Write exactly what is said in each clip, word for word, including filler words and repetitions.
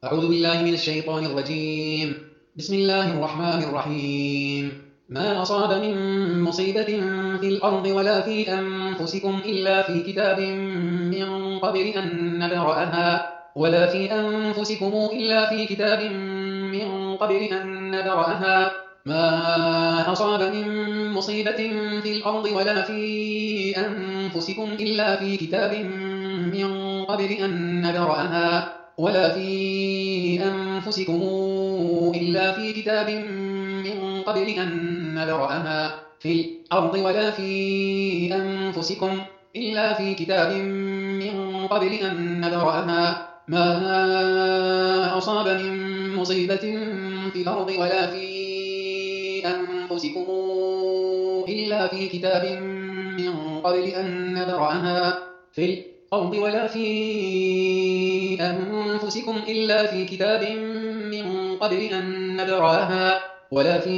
أعوذ بالله من الشيطان الرجيم. بسم الله الرحمن الرحيم. ما أصاب من مصيبة في الأرض ولا في أنفسكم إلا في كتاب من قبل أن نبرأها ولا في أنفسكم إلا في كتاب من قبل أن نبرأها ما أصاب من مصيبة في الأرض ولا في أنفسكم إلا في كتاب من قبل أن نبرأها ولا في أنفسكم إلا في كتاب من قبل أن نبرأها في الأرض ولا في أنفسكم إلا في كتاب من قبل أن نبرأها ما أصاب من مصيبة في الأرض ولا في أنفسكم إلا في كتاب من قبل أن نبرأها في الأرض ولا في أنفسكم إلا في كتاب من قبل أن نبرأها ولا في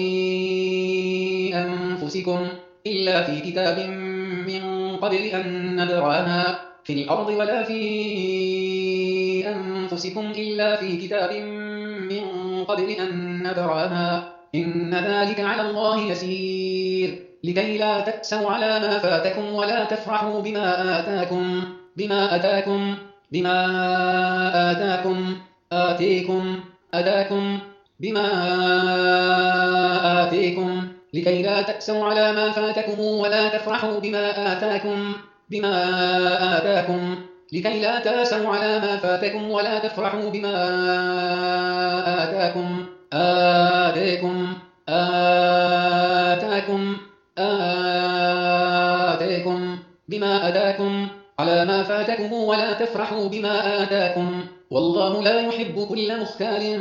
أنفسكم إلا في كتاب من قبل أن نبرأها في الأرض ولا في أنفسكم إلا في كتاب من قبل أن نبرأها إن ذلك على الله يسير لكي لا تأسوا على ما فاتكم ولا تفرحوا بما آتاكم بما أتاكم بما آتاكم آتيكم أتاكم بما آتيكم لكي لا تأسوا على ما فاتكم ولا تفرحوا بما آتاكم بما آتاكم لكي لا تأسوا على ما فاتكم ولا تفرحوا بما آتاكم آتيكم آتاكم آتيكم بما أتاكم على ما فاتكم ولا تفرحوا بما آتاكم والله لا يحب كل مختال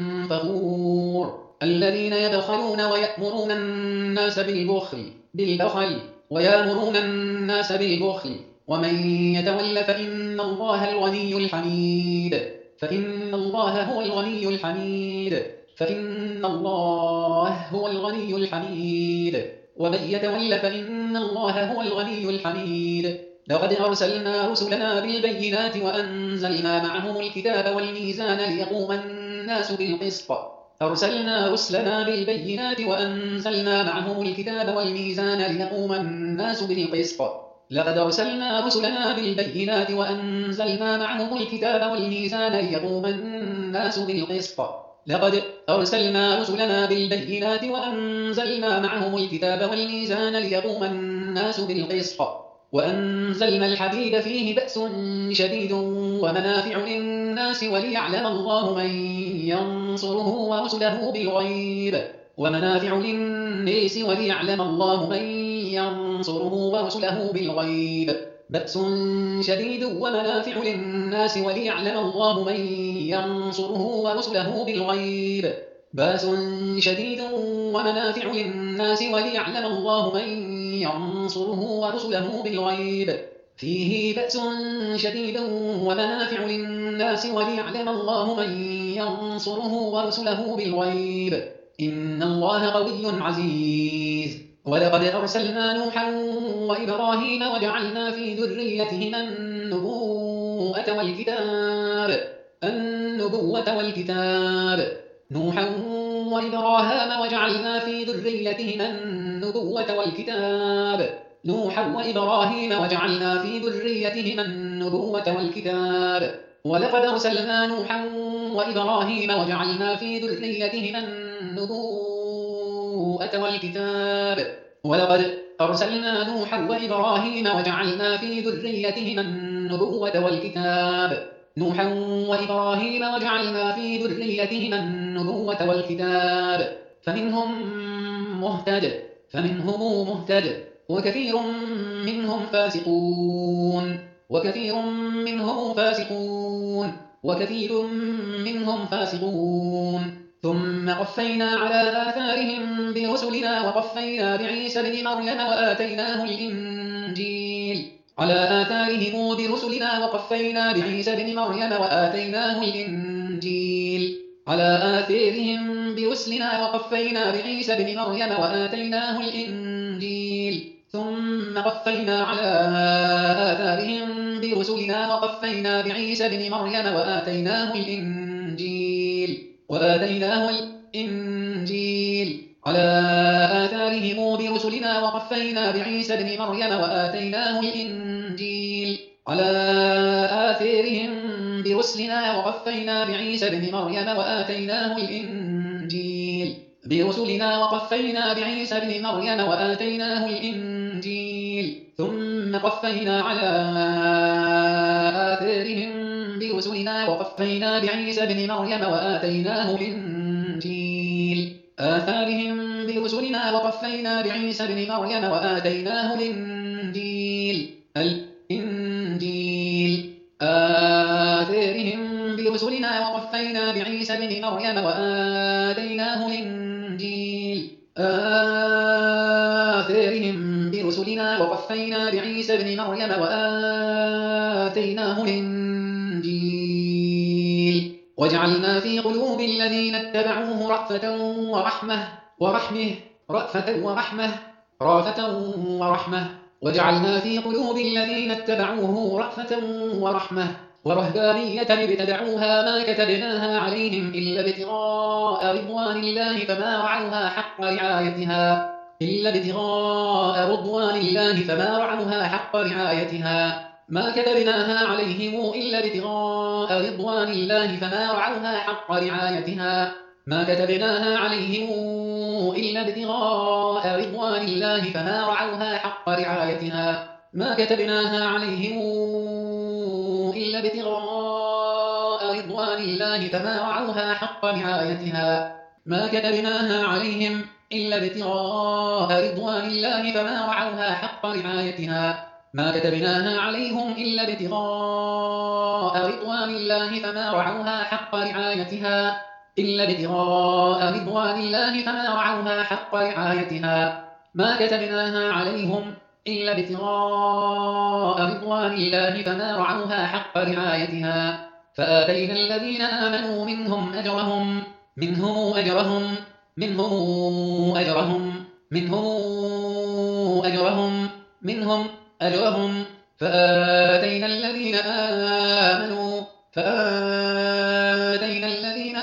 فخور الذين يبخلون ويأمرون الناس بالبخل بالبخل ويأمرون الناس بالبخل ومن يتول فإن الله الغني الحميد فإن الله هو الغني الحميد فإن الله هو الغني الحميد ومن يتول فإن الله هو الغني الحميد لقد أرسلنا رسلنا بالبينات وأنزلنا معهم الكتاب والميزان ليقوم الناس بالقسط أرسلنا رسلنا بالبينات وأنزلنا معهم الكتاب والميزان ليقوم الناس بالقسط لقد أرسلنا رسلنا بالبينات وأنزلنا معهم الكتاب والميزان ليقوم الناس بالقسط لقد أرسلنا رسلنا بالبينات وأنزلنا معهم الكتاب والميزان ليقوم الناس بالقسط وأنزلنا الحديد فيه بأس شديد ومنافع للناس وليعلم الله من ينصره ورسله بالغيب ومنافع للناس وليعلم الله من ينصره ورسله بالغيب بأس شديد ومنافع للناس وليعلم الله من ينصره ورسله بالغيب بأس شديد ومنافع للناس وليعلم الله من ينصره ورسله بالغيب فيه بأس شديد ومنافع للناس وليعلم الله من ينصره ورسله بالغيب إن الله قوي عزيز ولقد أرسلنا نوحا وإبراهيم وجعلنا في ذريتهما النبوءة والكتاب النبوة والكتاب نوحا وإبراهيم وجعلنا في ذريتهما النبوة والكتاب نوحا وإبراهيم وجعلنا في ذريتهما النبوة والكتاب ولقد أرسلنا نوحا وإبراهيم وجعلنا في ذريتهما النبوءة والكتاب ولقد أرسلنا نوحا وإبراهيم وجعلنا في ذريتهما النبوة والكتاب نوحا وإبراهيم وجعلنا في ذريتهما النبوة والكتاب فمنهم مهتد فمنهم مهتد وكثير منهم فاسقون وكثير منهم فاسقون وكثير منهم فاسقون ثم قفينا على آثارهم برسلنا وقفينا بعيسى بن مريم وآتيناه الإنجيل على آثارهم برسلنا وقفينا بعيسى بن مريم وآتيناه الإنجيل على آثارهم برسلنا وقفينا بعيسى بن مريم وآتيناه الإنجيل ثم قفينا على آثارهم برسلنا وقفينا بعيسى بن مريم وآتيناه الإنجيل وآتيناه الإنجيل على آثارهم برسلنا وقفينا بعيسى ابن مريم وآتيناه الإنجيل على آثارهم برسلنا وقفينا بعيسى ابن مريم وآتيناه الإنجيل برسلنا وقفينا بعيسى ابن مريم وآتيناه الإنجيل ثم قفينا على آثارهم برسلنا وقفينا بعيسى ابن مريم وآتيناه الإنجيل آثارهم برسلنا وقفينا بعيسى ابن مريم وآتيناه الإنجيل الإنجيل آثارهم برسلنا وقفينا بعيسى ابن مريم وآتيناه الإنجيل آثارهم برسلنا وقفينا بعيسى ابن مريم وآتيناه الإنجيل وجعلنا في قلوب الذين اتبعوه رأفة ورحمة ورحمة رأفة ورحمة رأفة ورحمة وجعلنا في قلوب الذين اتبعوه رأفة ورحمة ورهبانية ابتدعوها ما كتبناها عليهم إلا ابتغاء رضوان الله فما رعوها حق رعايتها إلا ابتغاء رضوان الله فما رعوها حق رعايتها ما كتبناها عليهم إلا ابتغاء رضوان الله فما رعوها حق رعايتها ما كتبناها عليهم إلا ابتغاء رضوان الله فما رعوها حق رعايتها ما كتبناها عليهم إلا ابتغاء رضوان الله فما رعوها حق رعايتها ما كتبناها عليهم إلا ابتغاء رضوان الله فما رعوها حق رعايتها ما كتبناها عليهم إلا ابتغاء رضوان الله فما رعوها حق رعايتها إلا ابتغاء رضوان الله فما رعوها حق رعايتها ما كتبناها عليهم إلا ابتغاء رضوان الله فما رعوها حق رعايتها فآتينا الذين آمنوا منهم أجرهم منهم أجرهم منهم أجرهم منهم أجرهم منهم أجرهم فآتينا الذين آمنوا فآتينا الذين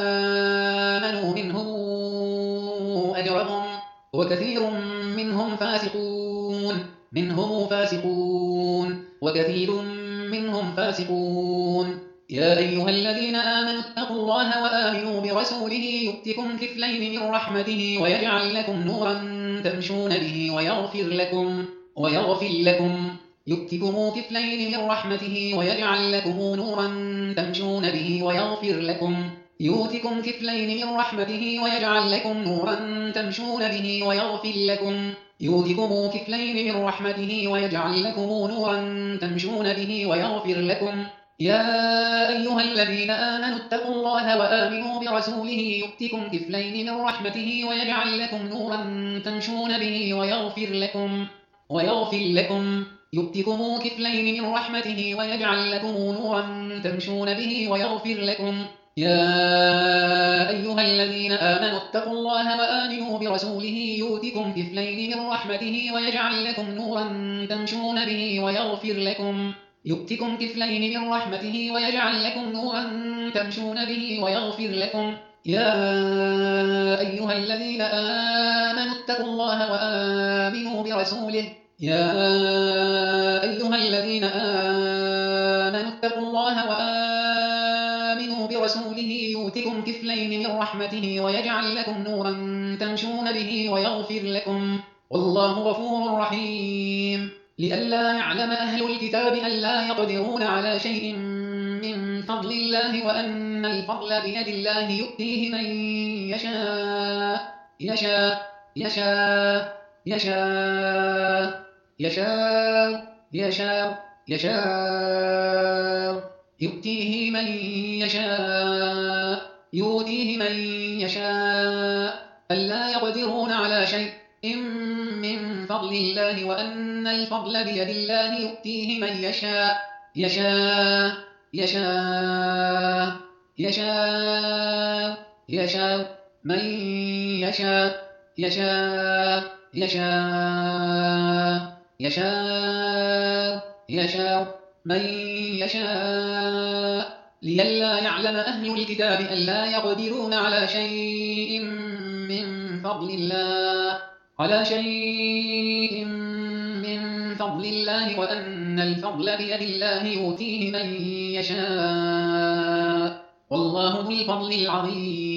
آمنوا منهم أجرهم وكثير منهم فاسقون منهم فاسقون وكثير منهم فاسقون يا أيها الذين آمنوا اتقوا الله وآمنوا برسوله يؤتكم كفلين من رحمته ويجعل لكم نورا تمشون به ويغفر لكم ويغفر لكم يؤتكم كفلين من رحمته ويجعل لكم نورا تمشون به ويغفر لكم يؤتكم كفلين من رحمته ويجعل لكم نورا تمشون به ويغفر لكم يؤتكم كفلين من رحمته ويجعل لكم نورا تمشون به ويغفر لكم يا أيها الذين آمنوا اتقوا الله وآمنوا برسوله يؤتكم كفلين من رحمته ويجعل لكم نورا تمشون به ويغفر لكم ويغفر لكم يؤتكم كفلين من رحمته ويجعل لكم نورا تمشون به ويغفر لكم يا أيها الذين آمنوا اتقوا الله وآمنوا برسوله يؤتكم كفلين من رحمته ويجعل لكم نورا تمشون به ويغفر لكم يؤتكم كفلين من رحمته ويجعل لكم نورا تمشون به ويغفر لكم يا أيها الذين آمنوا اتقوا الله وآمنوا برسوله يا أيها الذين آمنوا اتقوا الله وآمنوا برسوله يؤتكم كفلين من رحمته ويجعل لكم نورا تمشون به ويغفر لكم والله غفور رحيم لئلا يعلم أهل الكتاب ألا يقدرون على شيء من فضل الله وأن الفضل بيد الله يؤتيه من يشاء يشاء يشاء يشاء يشاء يشاء يشاء يؤتيه من يشاء يؤتيه من يشاء ألا يقدرون على شيء من فضل الله وأن الفضل بيد الله يؤتيه من يشاء يشاء يشاء يشاء يشاء من يشاء يشاء يشاء يشاء يشاء من يشاء لئلا يعلم أهل الكتاب ألا يقدرون على شيء من فضل الله على شيء من فضل الله وأن الفضل بيد الله يؤتيه من يشاء والله ذو الفضل العظيم.